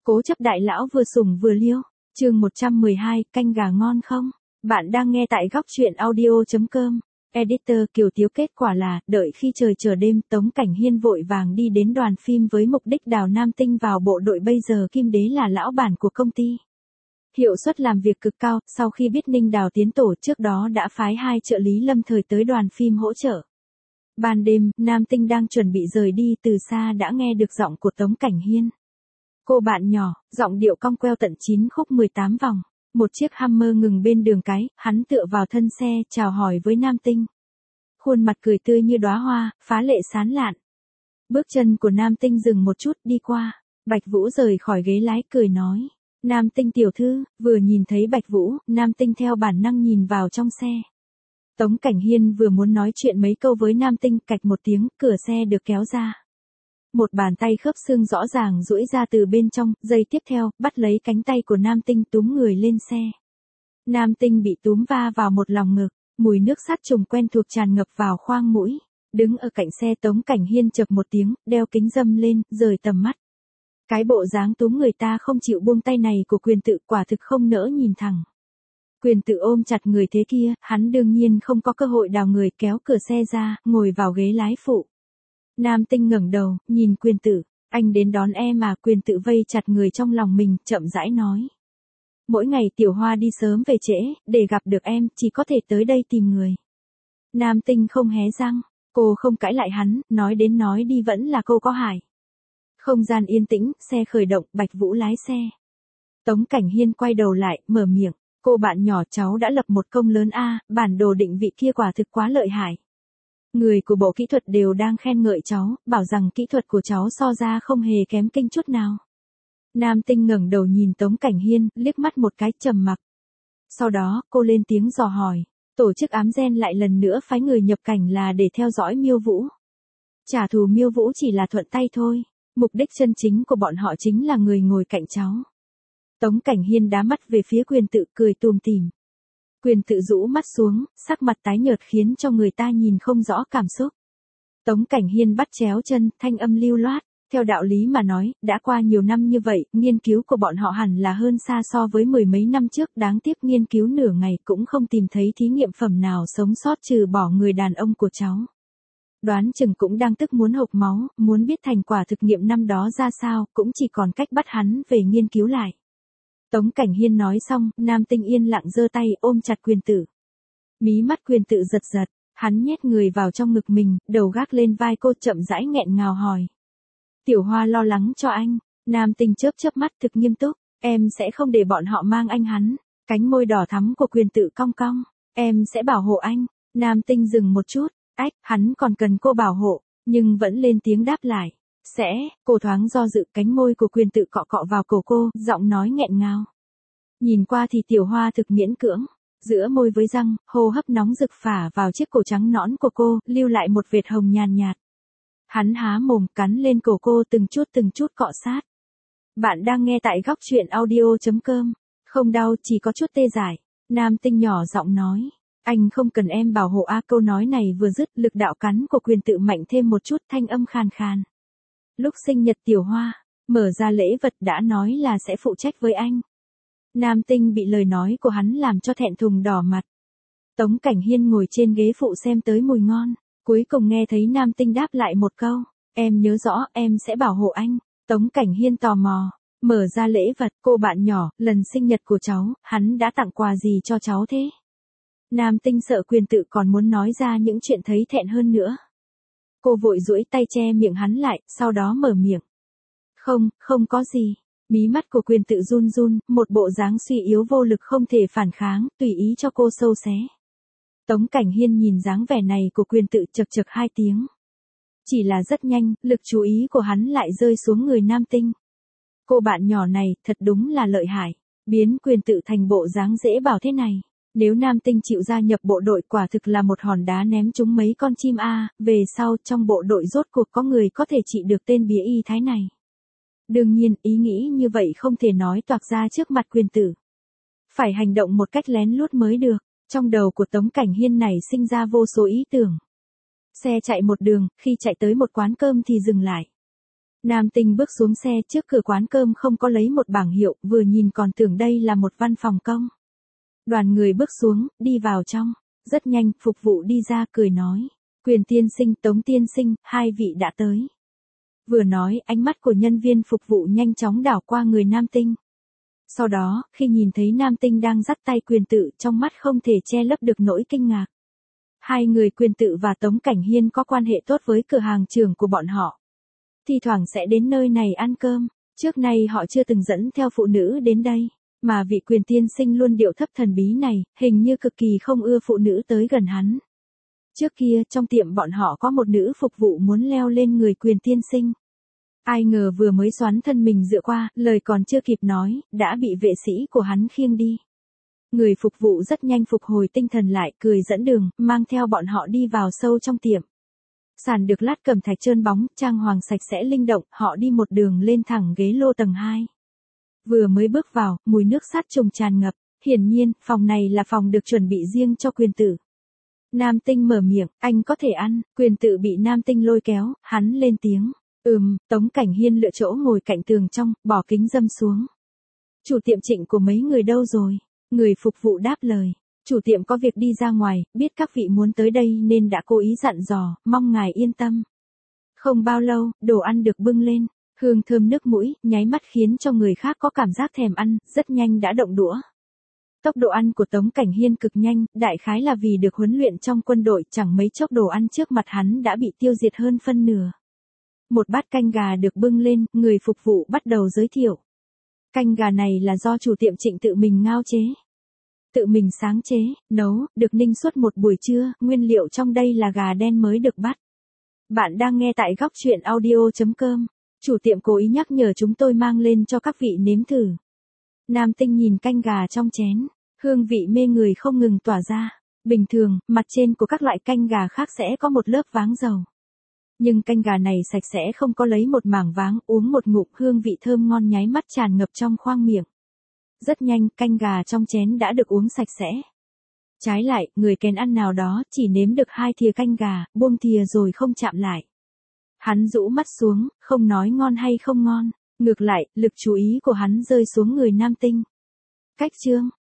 Cố chấp đại lão vừa sủng vừa liêu, chương 112, canh gà ngon không? Bạn đang nghe tại góc truyện audio.com. Editor Kiều Tiếu. Kết quả là, đợi khi trời trở đêm, Tống Cảnh Hiên vội vàng đi đến đoàn phim với mục đích đào Nam Tinh vào bộ đội. Bây giờ Kim Đế là lão bản của công ty, hiệu suất làm việc cực cao. Sau khi biết Ninh Đào tiến tổ, trước đó đã phái 2 trợ lý lâm thời tới đoàn phim hỗ trợ. Ban đêm, Nam Tinh đang chuẩn bị rời đi, từ xa đã nghe được giọng của Tống Cảnh Hiên. Cô bạn nhỏ, giọng điệu cong queo tận 9 khúc 18 vòng. Một chiếc Hummer ngừng bên đường cái, hắn tựa vào thân xe, chào hỏi với Nam Tinh. Khuôn mặt cười tươi như đóa hoa, phá lệ sán lạn. Bước chân của Nam Tinh dừng một chút, đi qua. Bạch Vũ rời khỏi ghế lái, cười nói: Nam Tinh tiểu thư. Vừa nhìn thấy Bạch Vũ, Nam Tinh theo bản năng nhìn vào trong xe. Tống Cảnh Hiên vừa muốn nói chuyện mấy câu với Nam Tinh, cạch một tiếng, cửa xe được kéo ra. Một bàn tay khớp xương rõ ràng duỗi ra từ bên trong, giây tiếp theo, bắt lấy cánh tay của Nam Tinh túm người lên xe. Nam Tinh bị túm va vào một lòng ngực, mùi nước sát trùng quen thuộc tràn ngập vào khoang mũi. Đứng ở cạnh xe, Tống Cảnh Hiên chợp một tiếng, đeo kính râm lên, rời tầm mắt. Cái bộ dáng túm người ta không chịu buông tay này của Quyền Tự quả thực không nỡ nhìn thẳng. Quyền Tự ôm chặt người thế kia, hắn đương nhiên không có cơ hội đào người, kéo cửa xe ra, ngồi vào ghế lái phụ. Nam Tinh ngẩng đầu, nhìn Quyền Tự: Anh đến đón em à? Quyền Tự vây chặt người trong lòng mình, chậm rãi nói: Mỗi ngày Tiểu Hoa đi sớm về trễ, để gặp được em, chỉ có thể tới đây tìm người. Nam Tinh không hé răng, cô không cãi lại hắn, nói đến nói đi vẫn là câu có hại. Không gian yên tĩnh, xe khởi động, Bạch Vũ lái xe. Tống Cảnh Hiên quay đầu lại, mở miệng: Cô bạn nhỏ, cháu đã lập một công lớn a, bản đồ định vị kia quả thực quá lợi hại. Người của bộ kỹ thuật đều đang khen ngợi cháu, bảo rằng kỹ thuật của cháu so ra không hề kém kinh chút nào. Nam Tinh ngẩng đầu nhìn Tống Cảnh Hiên, liếc mắt một cái, trầm mặc. Sau đó, cô lên tiếng dò hỏi: Tổ chức ám gen lại lần nữa phái người nhập cảnh là để theo dõi Miêu Vũ. Trả thù Miêu Vũ chỉ là thuận tay thôi, mục đích chân chính của bọn họ chính là người ngồi cạnh cháu. Tống Cảnh Hiên đá mắt về phía Quyền Tự, cười tủm tỉm. Quyền Tự rũ mắt xuống, sắc mặt tái nhợt khiến cho người ta nhìn không rõ cảm xúc. Tống Cảnh Hiên bắt chéo chân, thanh âm lưu loát: Theo đạo lý mà nói, đã qua nhiều năm như vậy, nghiên cứu của bọn họ hẳn là hơn xa so với 10 mấy năm trước, đáng tiếc nghiên cứu nửa ngày cũng không tìm thấy thí nghiệm phẩm nào sống sót trừ bỏ người đàn ông của cháu. Đoán chừng cũng đang tức muốn hộc máu, muốn biết thành quả thực nghiệm năm đó ra sao, cũng chỉ còn cách bắt hắn về nghiên cứu lại. Tống Cảnh Hiên nói xong, Nam Tinh yên lặng giơ tay ôm chặt Quyền Tự. Mí mắt Quyền Tự giật giật, hắn nhét người vào trong ngực mình, đầu gác lên vai cô, chậm rãi nghẹn ngào hỏi: Tiểu Hoa lo lắng cho anh. Nam Tinh chớp chớp mắt, thực nghiêm túc: Em sẽ không để bọn họ mang anh hắn. Cánh môi đỏ thắm của Quyền Tự cong cong: Em sẽ bảo hộ anh. Nam Tinh dừng một chút, ách, hắn còn cần cô bảo hộ, nhưng vẫn lên tiếng đáp lại: Sẽ. Cô thoáng do dự, cánh môi của Quyền Tự cọ cọ vào cổ cô, giọng nói nghẹn ngào. Nhìn qua thì Tiểu Hoa thực miễn cưỡng, giữa môi với răng, hô hấp nóng rực phả vào chiếc cổ trắng nõn của cô, lưu lại một vệt hồng nhàn nhạt. Hắn há mồm, cắn lên cổ cô, từng chút cọ sát. Bạn đang nghe tại góc truyện audio.com. Không đau, chỉ có chút tê dại. Nam Tinh nhỏ giọng nói: Anh không cần em bảo hộ a. Câu nói này vừa dứt, lực đạo cắn của Quyền Tự mạnh thêm một chút, thanh âm khàn khàn. Lúc sinh nhật Tiểu Hoa, mở ra lễ vật đã nói là sẽ phụ trách với anh. Nam Tinh bị lời nói của hắn làm cho thẹn thùng đỏ mặt. Tống Cảnh Hiên ngồi trên ghế phụ xem tới mùi ngon, cuối cùng nghe thấy Nam Tinh đáp lại một câu: Em nhớ rõ, em sẽ bảo hộ anh. Tống Cảnh Hiên tò mò, mở ra lễ vật: Cô bạn nhỏ, lần sinh nhật của cháu, hắn đã tặng quà gì cho cháu thế? Nam Tinh sợ Quyền Tự còn muốn nói ra những chuyện thấy thẹn hơn nữa. Cô vội duỗi tay che miệng hắn lại, sau đó mở miệng: Không có gì. Mí mắt của Quyền Tự run run, một bộ dáng suy yếu vô lực không thể phản kháng, tùy ý cho cô sâu xé. Tống Cảnh Hiên nhìn dáng vẻ này của Quyền Tự, chật chật hai tiếng. Chỉ là rất nhanh, lực chú ý của hắn lại rơi xuống người Nam Tinh. Cô bạn nhỏ này, thật đúng là lợi hại, biến Quyền Tự thành bộ dáng dễ bảo thế này. Nếu Nam Tinh chịu gia nhập bộ đội, quả thực là một hòn đá ném trúng mấy con chim a. Về sau, trong bộ đội rốt cuộc có người có thể trị được tên bía y thái này. Đương nhiên, ý nghĩ như vậy không thể nói toạc ra trước mặt Quyền Tự. Phải hành động một cách lén lút mới được. Trong đầu của Tống Cảnh Hiên này sinh ra vô số ý tưởng. Xe chạy một đường, khi chạy tới một quán cơm thì dừng lại. Nam Tinh bước xuống xe, trước cửa quán cơm không có lấy một bảng hiệu, vừa nhìn còn tưởng đây là một văn phòng công. Đoàn người bước xuống, đi vào trong. Rất nhanh, phục vụ đi ra cười nói. Quyền tiên sinh, Tống tiên sinh, hai vị đã tới. Vừa nói, ánh mắt của nhân viên phục vụ nhanh chóng đảo qua người Nam Tinh. Sau đó, khi nhìn thấy Nam Tinh đang dắt tay Quyền Tự, trong mắt không thể che lấp được nỗi kinh ngạc. Hai người Quyền Tự và Tống Cảnh Hiên có quan hệ tốt với cửa hàng trưởng của bọn họ. Thì thoảng sẽ đến nơi này ăn cơm. Trước nay họ chưa từng dẫn theo phụ nữ đến đây. Mà vị Quyền tiên sinh luôn điệu thấp thần bí này, hình như cực kỳ không ưa phụ nữ tới gần hắn. Trước kia, trong tiệm bọn họ có một nữ phục vụ muốn leo lên người Quyền tiên sinh. Ai ngờ vừa mới xoắn thân mình dựa qua, lời còn chưa kịp nói, đã bị vệ sĩ của hắn khiêng đi. Người phục vụ rất nhanh phục hồi tinh thần lại, cười dẫn đường, mang theo bọn họ đi vào sâu trong tiệm. Sàn được lát cẩm thạch trơn bóng, trang hoàng sạch sẽ linh động, họ đi một đường lên thẳng ghế lô tầng 2. Vừa mới bước vào, mùi nước sát trùng tràn ngập, hiển nhiên, phòng này là phòng được chuẩn bị riêng cho Quyền Tự. Nam Tinh mở miệng, anh có thể ăn, Quyền Tự bị Nam Tinh lôi kéo, hắn lên tiếng. Tống Cảnh Hiên lựa chỗ ngồi cạnh tường trong, bỏ kính dâm xuống. Chủ tiệm Trịnh của mấy người đâu rồi? Người phục vụ đáp lời. Chủ tiệm có việc đi ra ngoài, biết các vị muốn tới đây nên đã cố ý dặn dò, mong ngài yên tâm. Không bao lâu, đồ ăn được bưng lên. Hương thơm nước mũi, nháy mắt khiến cho người khác có cảm giác thèm ăn, rất nhanh đã động đũa. Tốc độ ăn của Tống Cảnh Hiên cực nhanh, đại khái là vì được huấn luyện trong quân đội, chẳng mấy chốc đồ ăn trước mặt hắn đã bị tiêu diệt hơn phân nửa. Một bát canh gà được bưng lên, người phục vụ bắt đầu giới thiệu. Canh gà này là do chủ tiệm Trịnh tự mình ngao chế. Tự mình sáng chế, nấu, được ninh suốt một buổi trưa, nguyên liệu trong đây là gà đen mới được bắt. Bạn đang nghe tại góc truyện audio.com. Chủ tiệm cố ý nhắc nhở chúng tôi mang lên cho các vị nếm thử. Nam Tinh nhìn canh gà trong chén, hương vị mê người không ngừng tỏa ra. Bình thường, mặt trên của các loại canh gà khác sẽ có một lớp váng dầu. Nhưng canh gà này sạch sẽ không có lấy một mảng váng, uống một ngụm hương vị thơm ngon nháy mắt tràn ngập trong khoang miệng. Rất nhanh, canh gà trong chén đã được uống sạch sẽ. Trái lại, người kén ăn nào đó chỉ nếm được 2 thìa canh gà, buông thìa rồi không chạm lại. Hắn rũ mắt xuống, không nói ngon hay không ngon. Ngược lại, lực chú ý của hắn rơi xuống người Nam Tinh. Cách chương,